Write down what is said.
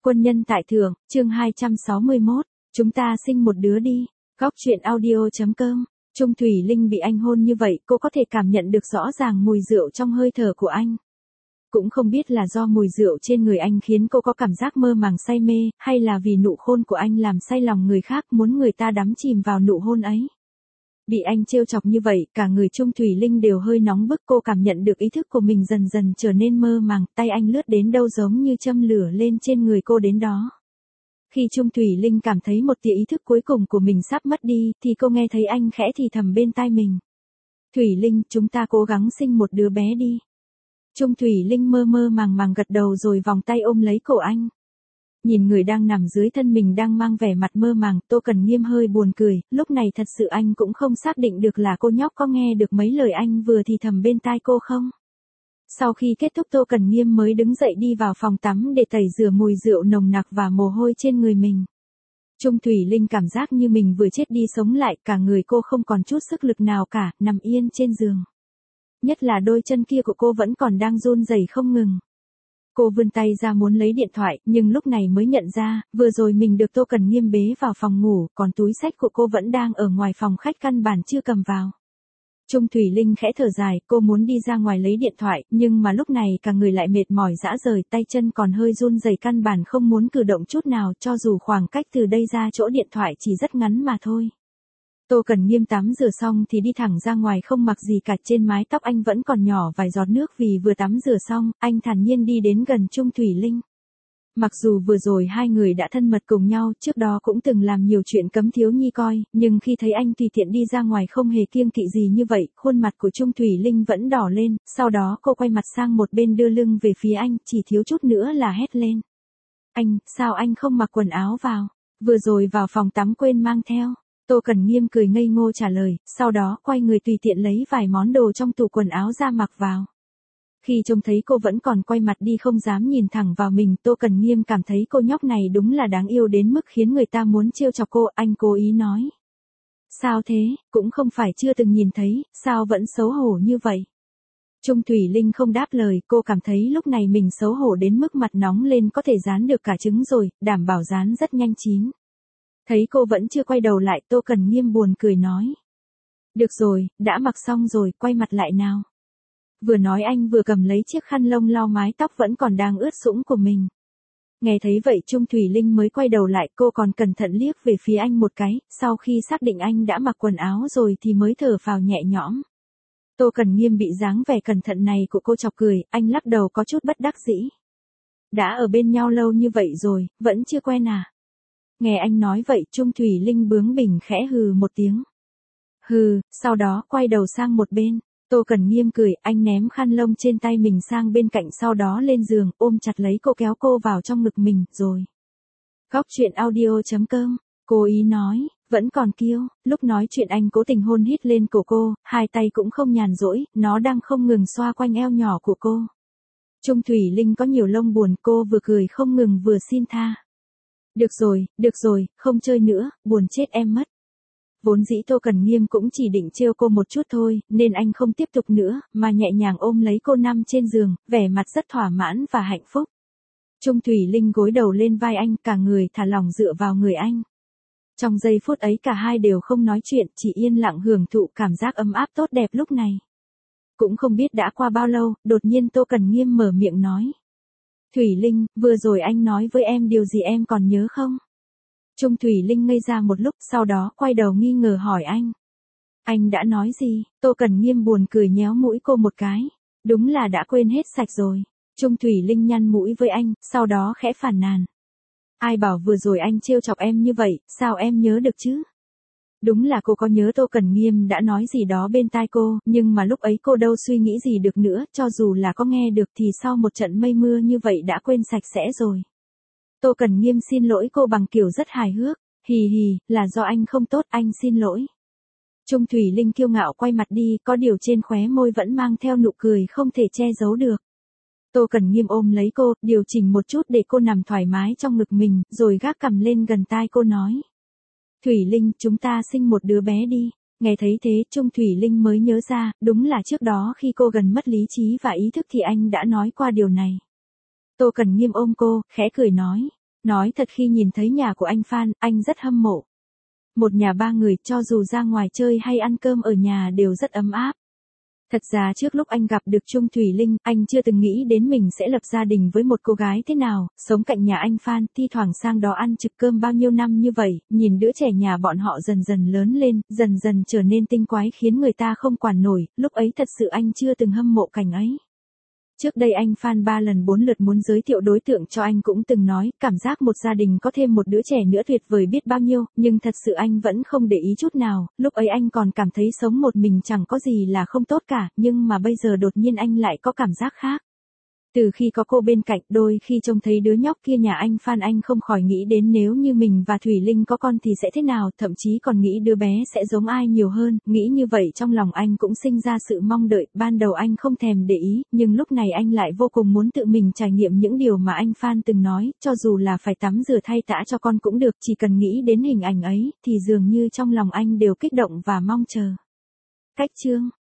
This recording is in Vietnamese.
Quân nhân tại thượng, chương 261, chúng ta sinh một đứa đi. Góc truyện audio.com. Trung Thủy Linh bị anh hôn như vậy, cô có thể cảm nhận được rõ ràng mùi rượu trong hơi thở của anh. Cũng không biết là do mùi rượu trên người anh khiến cô có cảm giác mơ màng say mê, hay là vì nụ hôn của anh làm say lòng người khác muốn người ta đắm chìm vào nụ hôn ấy. Bị anh trêu chọc như vậy, cả người Trung Thủy Linh đều hơi nóng bức, cô cảm nhận được ý thức của mình dần dần trở nên mơ màng, tay anh lướt đến đâu giống như châm lửa lên trên người cô đến đó. Khi Trung Thủy Linh cảm thấy một tia ý thức cuối cùng của mình sắp mất đi, thì cô nghe thấy anh khẽ thì thầm bên tai mình. Thủy Linh, chúng ta cố gắng sinh một đứa bé đi. Trung Thủy Linh mơ mơ màng màng gật đầu rồi vòng tay ôm lấy cổ anh. Nhìn người đang nằm dưới thân mình đang mang vẻ mặt mơ màng, Tô Cần Nghiêm hơi buồn cười, lúc này thật sự anh cũng không xác định được là cô nhóc có nghe được mấy lời anh vừa thì thầm bên tai cô không. Sau khi kết thúc Tô Cần Nghiêm mới đứng dậy đi vào phòng tắm để tẩy rửa mùi rượu nồng nặc và mồ hôi trên người mình. Trung Thủy Linh cảm giác như mình vừa chết đi sống lại, cả người cô không còn chút sức lực nào cả, nằm yên trên giường. Nhất là đôi chân kia của cô vẫn còn đang run rẩy không ngừng. Cô vươn tay ra muốn lấy điện thoại, nhưng lúc này mới nhận ra, vừa rồi mình được Tô Cần Nghiêm bế vào phòng ngủ, còn túi xách của cô vẫn đang ở ngoài phòng khách căn bản chưa cầm vào. Trung Thủy Linh khẽ thở dài, cô muốn đi ra ngoài lấy điện thoại, nhưng mà lúc này cả người lại mệt mỏi rã rời, tay chân còn hơi run rẩy căn bản không muốn cử động chút nào, cho dù khoảng cách từ đây ra chỗ điện thoại chỉ rất ngắn mà thôi. Tô Cần Nghiêm tắm rửa xong thì đi thẳng ra ngoài không mặc gì cả, trên mái tóc anh vẫn còn nhỏ vài giọt nước vì vừa tắm rửa xong, anh thản nhiên đi đến gần Trung Thủy Linh. Mặc dù vừa rồi hai người đã thân mật cùng nhau, trước đó cũng từng làm nhiều chuyện cấm thiếu nhi coi, nhưng khi thấy anh tùy tiện đi ra ngoài không hề kiêng kỵ gì như vậy, khuôn mặt của Trung Thủy Linh vẫn đỏ lên, sau đó cô quay mặt sang một bên đưa lưng về phía anh, chỉ thiếu chút nữa là hét lên. Anh, sao anh không mặc quần áo vào? Vừa rồi vào phòng tắm quên mang theo. Tô Cần Nghiêm cười ngây ngô trả lời, sau đó quay người tùy tiện lấy vài món đồ trong tủ quần áo ra mặc vào. Khi trông thấy cô vẫn còn quay mặt đi không dám nhìn thẳng vào mình, Tô Cần Nghiêm cảm thấy cô nhóc này đúng là đáng yêu đến mức khiến người ta muốn trêu chọc cô, anh cố ý nói. Sao thế, cũng không phải chưa từng nhìn thấy, sao vẫn xấu hổ như vậy? Trung Thủy Linh không đáp lời, cô cảm thấy lúc này mình xấu hổ đến mức mặt nóng lên có thể rán được cả trứng rồi, đảm bảo rán rất nhanh chín. Thấy cô vẫn chưa quay đầu lại, Tô Cần Nghiêm buồn cười nói. Được rồi, đã mặc xong rồi, quay mặt lại nào. Vừa nói anh vừa cầm lấy chiếc khăn lông lau mái tóc vẫn còn đang ướt sũng của mình. Nghe thấy vậy Trung Thủy Linh mới quay đầu lại, cô còn cẩn thận liếc về phía anh một cái, sau khi xác định anh đã mặc quần áo rồi thì mới thở phào nhẹ nhõm. Tô Cần Nghiêm bị dáng vẻ cẩn thận này của cô chọc cười, anh lắc đầu có chút bất đắc dĩ. Đã ở bên nhau lâu như vậy rồi, vẫn chưa quen à? Nghe anh nói vậy Trung Thủy Linh bướng bỉnh khẽ hừ một tiếng. Hừ, sau đó quay đầu sang một bên. Tô Cần Nghiêm cười, anh ném khăn lông trên tay mình sang bên cạnh sau đó lên giường, ôm chặt lấy cô kéo cô vào trong ngực mình, rồi. Góc truyện audio.com, cố ý nói, vẫn còn kiêu, lúc nói chuyện anh cố tình hôn hít lên cổ cô, hai tay cũng không nhàn rỗi, nó đang không ngừng xoa quanh eo nhỏ của cô. Trung Thủy Linh có nhiều lông buồn, cô vừa cười không ngừng vừa xin tha. Được rồi, không chơi nữa, buồn chết em mất. Vốn dĩ Tô Cần Nghiêm cũng chỉ định trêu cô một chút thôi, nên anh không tiếp tục nữa, mà nhẹ nhàng ôm lấy cô nằm trên giường, vẻ mặt rất thỏa mãn và hạnh phúc. Trung Thủy Linh gối đầu lên vai anh, cả người thả lỏng dựa vào người anh. Trong giây phút ấy cả hai đều không nói chuyện, chỉ yên lặng hưởng thụ cảm giác ấm áp tốt đẹp lúc này. Cũng không biết đã qua bao lâu, đột nhiên Tô Cần Nghiêm mở miệng nói. Thủy Linh, vừa rồi anh nói với em điều gì em còn nhớ không? Trung Thủy Linh ngây ra một lúc, sau đó quay đầu nghi ngờ hỏi anh. Anh đã nói gì? Tô Cần Nghiêm buồn cười nhéo mũi cô một cái. Đúng là đã quên hết sạch rồi. Trung Thủy Linh nhăn mũi với anh, sau đó khẽ phàn nàn. Ai bảo vừa rồi anh trêu chọc em như vậy, sao em nhớ được chứ? Đúng là cô có nhớ Tô Cần Nghiêm đã nói gì đó bên tai cô, nhưng mà lúc ấy cô đâu suy nghĩ gì được nữa, cho dù là có nghe được thì sau một trận mây mưa như vậy đã quên sạch sẽ rồi. Tô Cần Nghiêm xin lỗi cô bằng kiểu rất hài hước, hì hì, là do anh không tốt, anh xin lỗi. Trung Thủy Linh kiêu ngạo quay mặt đi, có điều trên khóe môi vẫn mang theo nụ cười không thể che giấu được. Tô Cần Nghiêm ôm lấy cô, điều chỉnh một chút để cô nằm thoải mái trong ngực mình, rồi gác cằm lên gần tai cô nói. Thủy Linh, chúng ta sinh một đứa bé đi. Nghe thấy thế, Trung Thủy Linh mới nhớ ra, đúng là trước đó khi cô gần mất lý trí và ý thức thì anh đã nói qua điều này. Tô Cần Nghiêm ôm cô, khẽ cười nói. Nói thật khi nhìn thấy nhà của anh Phan, anh rất hâm mộ. Một nhà ba người, cho dù ra ngoài chơi hay ăn cơm ở nhà đều rất ấm áp. Thật ra trước lúc anh gặp được Trung Thủy Linh, anh chưa từng nghĩ đến mình sẽ lập gia đình với một cô gái thế nào, sống cạnh nhà anh Phan, thi thoảng sang đó ăn trực cơm bao nhiêu năm như vậy, nhìn đứa trẻ nhà bọn họ dần dần lớn lên, dần dần trở nên tinh quái khiến người ta không quản nổi, lúc ấy thật sự anh chưa từng hâm mộ cảnh ấy. Trước đây anh Phan 3 lần 4 lượt muốn giới thiệu đối tượng cho anh cũng từng nói, cảm giác một gia đình có thêm một đứa trẻ nữa tuyệt vời biết bao nhiêu, nhưng thật sự anh vẫn không để ý chút nào, lúc ấy anh còn cảm thấy sống một mình chẳng có gì là không tốt cả, nhưng mà bây giờ đột nhiên anh lại có cảm giác khác. Từ khi có cô bên cạnh, đôi khi trông thấy đứa nhóc kia nhà anh Phan anh không khỏi nghĩ đến nếu như mình và Thủy Linh có con thì sẽ thế nào, thậm chí còn nghĩ đứa bé sẽ giống ai nhiều hơn, nghĩ như vậy trong lòng anh cũng sinh ra sự mong đợi, ban đầu anh không thèm để ý, nhưng lúc này anh lại vô cùng muốn tự mình trải nghiệm những điều mà anh Phan từng nói, cho dù là phải tắm rửa thay tã cho con cũng được, chỉ cần nghĩ đến hình ảnh ấy, thì dường như trong lòng anh đều kích động và mong chờ. Cách chương